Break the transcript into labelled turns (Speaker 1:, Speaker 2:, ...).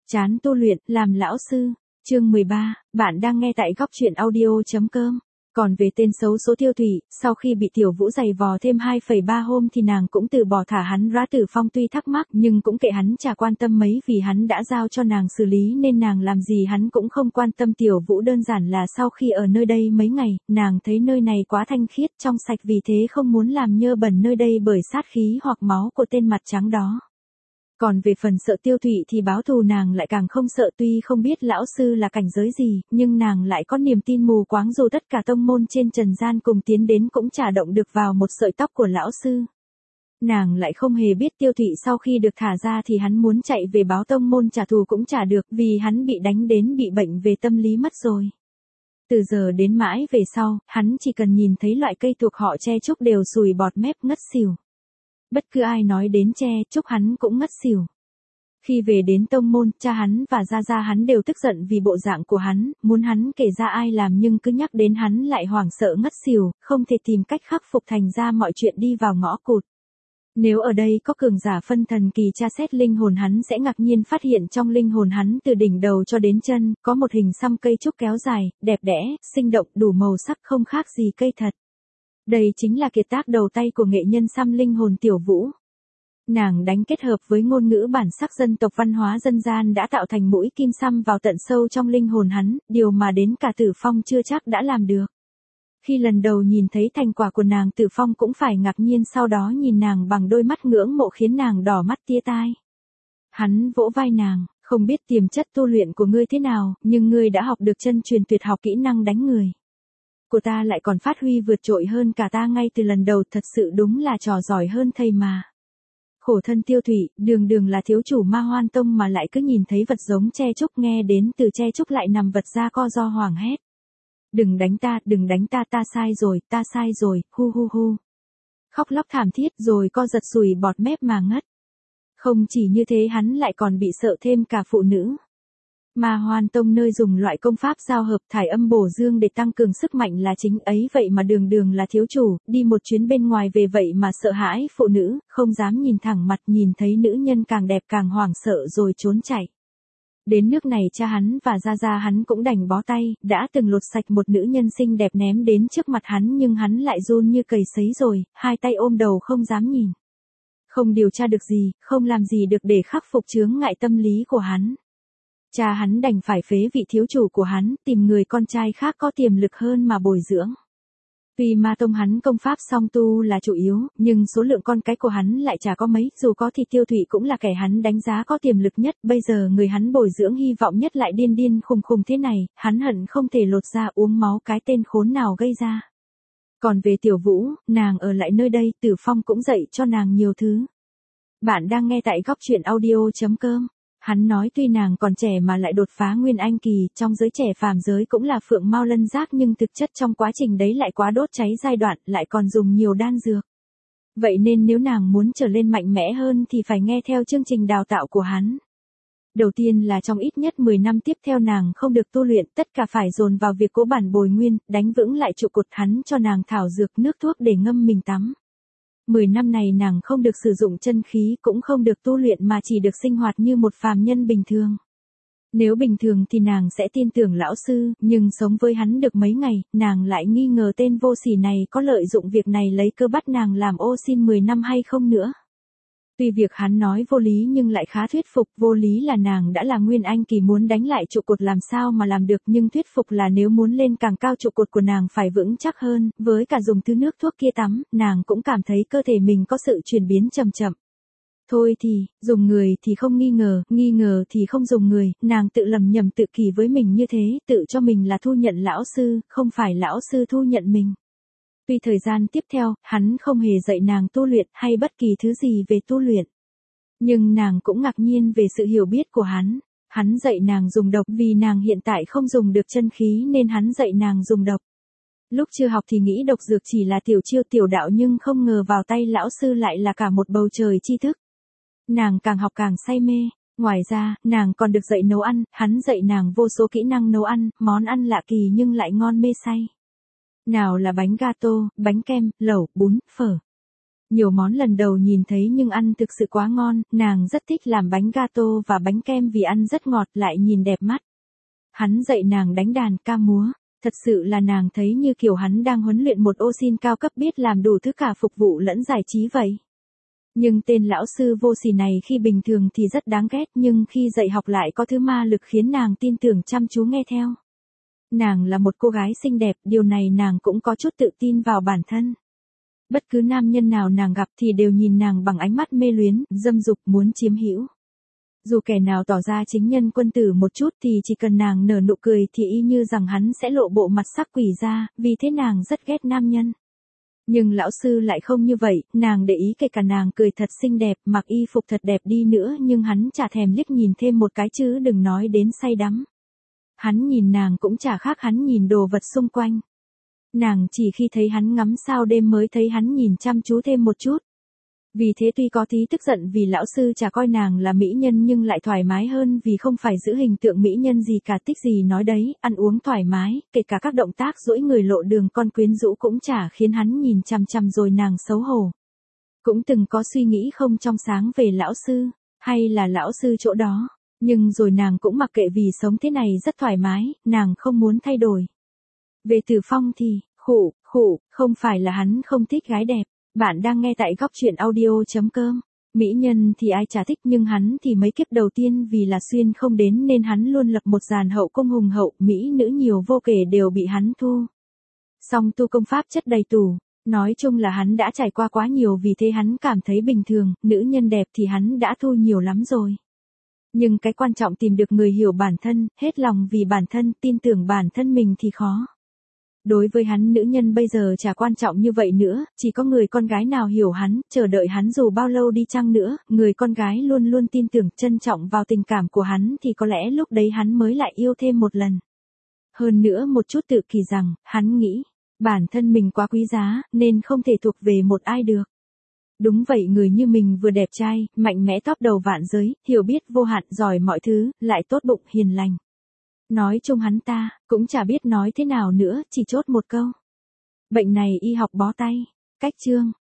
Speaker 1: Chán tu luyện, làm lão sư. Chương 13, bạn đang nghe tại góc truyện audio.com. Còn về tên xấu số Tiêu Thủy, sau khi bị Tiểu Vũ giày vò thêm 2,3 hôm thì nàng cũng từ bỏ thả hắn ra. Tử Phong tuy thắc mắc nhưng cũng kệ hắn, chả quan tâm mấy vì hắn đã giao cho nàng xử lý nên nàng làm gì hắn cũng không quan tâm. Tiểu Vũ đơn giản là sau khi ở nơi đây mấy ngày, nàng thấy nơi này quá thanh khiết trong sạch, vì thế không muốn làm nhơ bẩn nơi đây bởi sát khí hoặc máu của tên mặt trắng đó. Còn về phần sợ Tiêu Thụy thì báo thù nàng lại càng không sợ, tuy không biết lão sư là cảnh giới gì, nhưng nàng lại có niềm tin mù quáng dù tất cả tông môn trên trần gian cùng tiến đến cũng chả động được vào một sợi tóc của lão sư. Nàng lại không hề biết Tiêu Thụy sau khi được thả ra thì hắn muốn chạy về báo tông môn trả thù cũng chả được, vì hắn bị đánh đến bị bệnh về tâm lý mất rồi. Từ giờ đến mãi về sau, hắn chỉ cần nhìn thấy loại cây thuộc họ Tre Trúc đều sùi bọt mép ngất xỉu. Bất cứ ai nói đến Tre Trúc hắn cũng ngất xỉu. Khi về đến tông môn, cha hắn và gia gia hắn đều tức giận vì bộ dạng của hắn, muốn hắn kể ra ai làm nhưng cứ nhắc đến hắn lại hoảng sợ ngất xỉu, không thể tìm cách khắc phục, thành ra mọi chuyện đi vào ngõ cụt. Nếu ở đây có cường giả phân thần kỳ tra xét linh hồn hắn sẽ ngạc nhiên phát hiện trong linh hồn hắn từ đỉnh đầu cho đến chân, có một hình xăm cây trúc kéo dài, đẹp đẽ, sinh động, đủ màu sắc không khác gì cây thật. Đây chính là kiệt tác đầu tay của nghệ nhân xăm linh hồn Tiểu Vũ. Nàng đánh kết hợp với ngôn ngữ bản sắc dân tộc văn hóa dân gian đã tạo thành mũi kim xăm vào tận sâu trong linh hồn hắn, điều mà đến cả Tử Phong chưa chắc đã làm được. Khi lần đầu nhìn thấy thành quả của nàng, Tử Phong cũng phải ngạc nhiên, sau đó nhìn nàng bằng đôi mắt ngưỡng mộ khiến nàng đỏ mắt tia tai. Hắn vỗ vai nàng, không biết tiềm chất tu luyện của ngươi thế nào, nhưng ngươi đã học được chân truyền tuyệt học kỹ năng đánh người của ta lại còn phát huy vượt trội hơn cả ta ngay từ lần đầu, thật sự đúng là trò giỏi hơn thầy mà. Khổ thân Tiêu Thủy, đường là thiếu chủ Ma Hoan Tông mà lại cứ nhìn thấy vật giống Tre Trúc, nghe đến từ Tre Trúc lại nằm vật ra co do hoảng hét. Đừng đánh ta, ta sai rồi, hu hu hu. Khóc lóc thảm thiết rồi co giật sùi bọt mép mà ngất. Không chỉ như thế, hắn lại còn bị sợ thêm cả phụ nữ. Ma Hoan Tông nơi dùng loại công pháp giao hợp thải âm bổ dương để tăng cường sức mạnh là chính ấy, vậy mà đường là thiếu chủ, đi một chuyến bên ngoài về vậy mà sợ hãi phụ nữ, không dám nhìn thẳng mặt, nhìn thấy nữ nhân càng đẹp càng hoảng sợ rồi trốn chạy. Đến nước này cha hắn và gia gia hắn cũng đành bó tay, đã từng lột sạch một nữ nhân xinh đẹp ném đến trước mặt hắn nhưng hắn lại run như cầy sấy rồi, hai tay ôm đầu không dám nhìn. Không điều tra được gì, không làm gì được để khắc phục chướng ngại tâm lý của hắn. Cha hắn đành phải phế vị thiếu chủ của hắn, tìm người con trai khác có tiềm lực hơn mà bồi dưỡng. Vì Ma Tông hắn công pháp song tu là chủ yếu, nhưng số lượng con cái của hắn lại chả có mấy, dù có thì Tiêu Thụy cũng là kẻ hắn đánh giá có tiềm lực nhất, bây giờ người hắn bồi dưỡng hy vọng nhất lại điên khùng thế này, hắn hận không thể lột ra uống máu cái tên khốn nào gây ra. Còn về Tiểu Vũ, nàng ở lại nơi đây, Tử Phong cũng dạy cho nàng nhiều thứ. Bạn đang nghe tại góc truyện audio.com. Hắn nói tuy nàng còn trẻ mà lại đột phá Nguyên Anh kỳ, trong giới trẻ phàm giới cũng là phượng mao lân giác, nhưng thực chất trong quá trình đấy lại quá đốt cháy giai đoạn, lại còn dùng nhiều đan dược. Vậy nên nếu nàng muốn trở lên mạnh mẽ hơn thì phải nghe theo chương trình đào tạo của hắn. Đầu tiên là trong ít nhất 10 năm tiếp theo nàng không được tu luyện, tất cả phải dồn vào việc cố bản bồi nguyên, đánh vững lại trụ cột. Hắn cho nàng thảo dược nước thuốc để ngâm mình tắm. 10 năm này nàng không được sử dụng chân khí, cũng không được tu luyện mà chỉ được sinh hoạt như một phàm nhân bình thường. Nếu bình thường thì nàng sẽ tin tưởng lão sư, nhưng sống với hắn được mấy ngày, nàng lại nghi ngờ tên vô sỉ này có lợi dụng việc này lấy cơ bắt nàng làm ô xin 10 năm hay không nữa. Tuy việc hắn nói vô lý nhưng lại khá thuyết phục, vô lý là nàng đã là Nguyên Anh kỳ muốn đánh lại trụ cột làm sao mà làm được, nhưng thuyết phục là nếu muốn lên càng cao trụ cột của nàng phải vững chắc hơn, với cả dùng thứ nước thuốc kia tắm, nàng cũng cảm thấy cơ thể mình có sự chuyển biến chậm chậm. Thôi thì, dùng người thì không nghi ngờ thì không dùng người, nàng tự lầm nhầm tự kỷ với mình như thế, tự cho mình là thu nhận lão sư, không phải lão sư thu nhận mình. Tuy thời gian tiếp theo, hắn không hề dạy nàng tu luyện hay bất kỳ thứ gì về tu luyện. Nhưng nàng cũng ngạc nhiên về sự hiểu biết của hắn. Hắn dạy nàng dùng độc vì nàng hiện tại không dùng được chân khí nên hắn dạy nàng dùng độc. Lúc chưa học thì nghĩ độc dược chỉ là tiểu chiêu tiểu đạo nhưng không ngờ vào tay lão sư lại là cả một bầu trời tri thức. Nàng càng học càng say mê. Ngoài ra, nàng còn được dạy nấu ăn, hắn dạy nàng vô số kỹ năng nấu ăn, món ăn lạ kỳ nhưng lại ngon mê say. Nào là bánh gato, bánh kem, lẩu, bún, phở. Nhiều món lần đầu nhìn thấy nhưng ăn thực sự quá ngon, nàng rất thích làm bánh gato và bánh kem vì ăn rất ngọt lại nhìn đẹp mắt. Hắn dạy nàng đánh đàn ca múa, thật sự là nàng thấy như kiểu hắn đang huấn luyện một ô sin cao cấp biết làm đủ thứ cả phục vụ lẫn giải trí vậy. Nhưng tên lão sư vô sỉ này khi bình thường thì rất đáng ghét nhưng khi dạy học lại có thứ ma lực khiến nàng tin tưởng chăm chú nghe theo. Nàng là một cô gái xinh đẹp, điều này nàng cũng có chút tự tin vào bản thân. Bất cứ nam nhân nào nàng gặp thì đều nhìn nàng bằng ánh mắt mê luyến, dâm dục muốn chiếm hữu. Dù kẻ nào tỏ ra chính nhân quân tử một chút thì chỉ cần nàng nở nụ cười thì y như rằng hắn sẽ lộ bộ mặt sắc quỷ ra, vì thế nàng rất ghét nam nhân. Nhưng lão sư lại không như vậy, nàng để ý kể cả nàng cười thật xinh đẹp, mặc y phục thật đẹp đi nữa nhưng hắn chả thèm liếc nhìn thêm một cái chứ đừng nói đến say đắm. Hắn nhìn nàng cũng chả khác hắn nhìn đồ vật xung quanh. Nàng chỉ khi thấy hắn ngắm sao đêm mới thấy hắn nhìn chăm chú thêm một chút. Vì thế tuy có tí tức giận vì lão sư chả coi nàng là mỹ nhân nhưng lại thoải mái hơn vì không phải giữ hình tượng mỹ nhân gì cả, thích gì nói đấy, ăn uống thoải mái, kể cả các động tác duỗi người lộ đường con quyến rũ cũng chả khiến hắn nhìn chằm chằm rồi nàng xấu hổ. Cũng từng có suy nghĩ không trong sáng về lão sư, hay là lão sư chỗ đó, nhưng rồi nàng cũng mặc kệ vì sống thế này rất thoải mái, nàng không muốn thay đổi. Về Từ Phong thì, không phải là hắn không thích gái đẹp. Bạn đang nghe tại góc truyện audio.com. Mỹ nhân thì ai chả thích nhưng hắn thì mấy kiếp đầu tiên vì là xuyên không đến nên hắn luôn lập một dàn hậu cung hùng hậu, mỹ nữ nhiều vô kể đều bị hắn thu. Song tu công pháp chất đầy tủ, nói chung là hắn đã trải qua quá nhiều vì thế hắn cảm thấy bình thường, nữ nhân đẹp thì hắn đã thu nhiều lắm rồi. Nhưng cái quan trọng tìm được người hiểu bản thân, hết lòng vì bản thân, tin tưởng bản thân mình thì khó. Đối với hắn nữ nhân bây giờ chả quan trọng như vậy nữa, chỉ có người con gái nào hiểu hắn, chờ đợi hắn dù bao lâu đi chăng nữa, người con gái luôn luôn tin tưởng trân trọng vào tình cảm của hắn thì có lẽ lúc đấy hắn mới lại yêu thêm một lần. Hơn nữa một chút tự kỳ rằng, hắn nghĩ, bản thân mình quá quý giá, nên không thể thuộc về một ai được. Đúng vậy, người như mình vừa đẹp trai, mạnh mẽ top đầu vạn giới, hiểu biết vô hạn, giỏi mọi thứ, lại tốt bụng, hiền lành. Nói chung hắn ta, cũng chả biết nói thế nào nữa, chỉ chốt một câu. Bệnh này y học bó tay. Cách chương.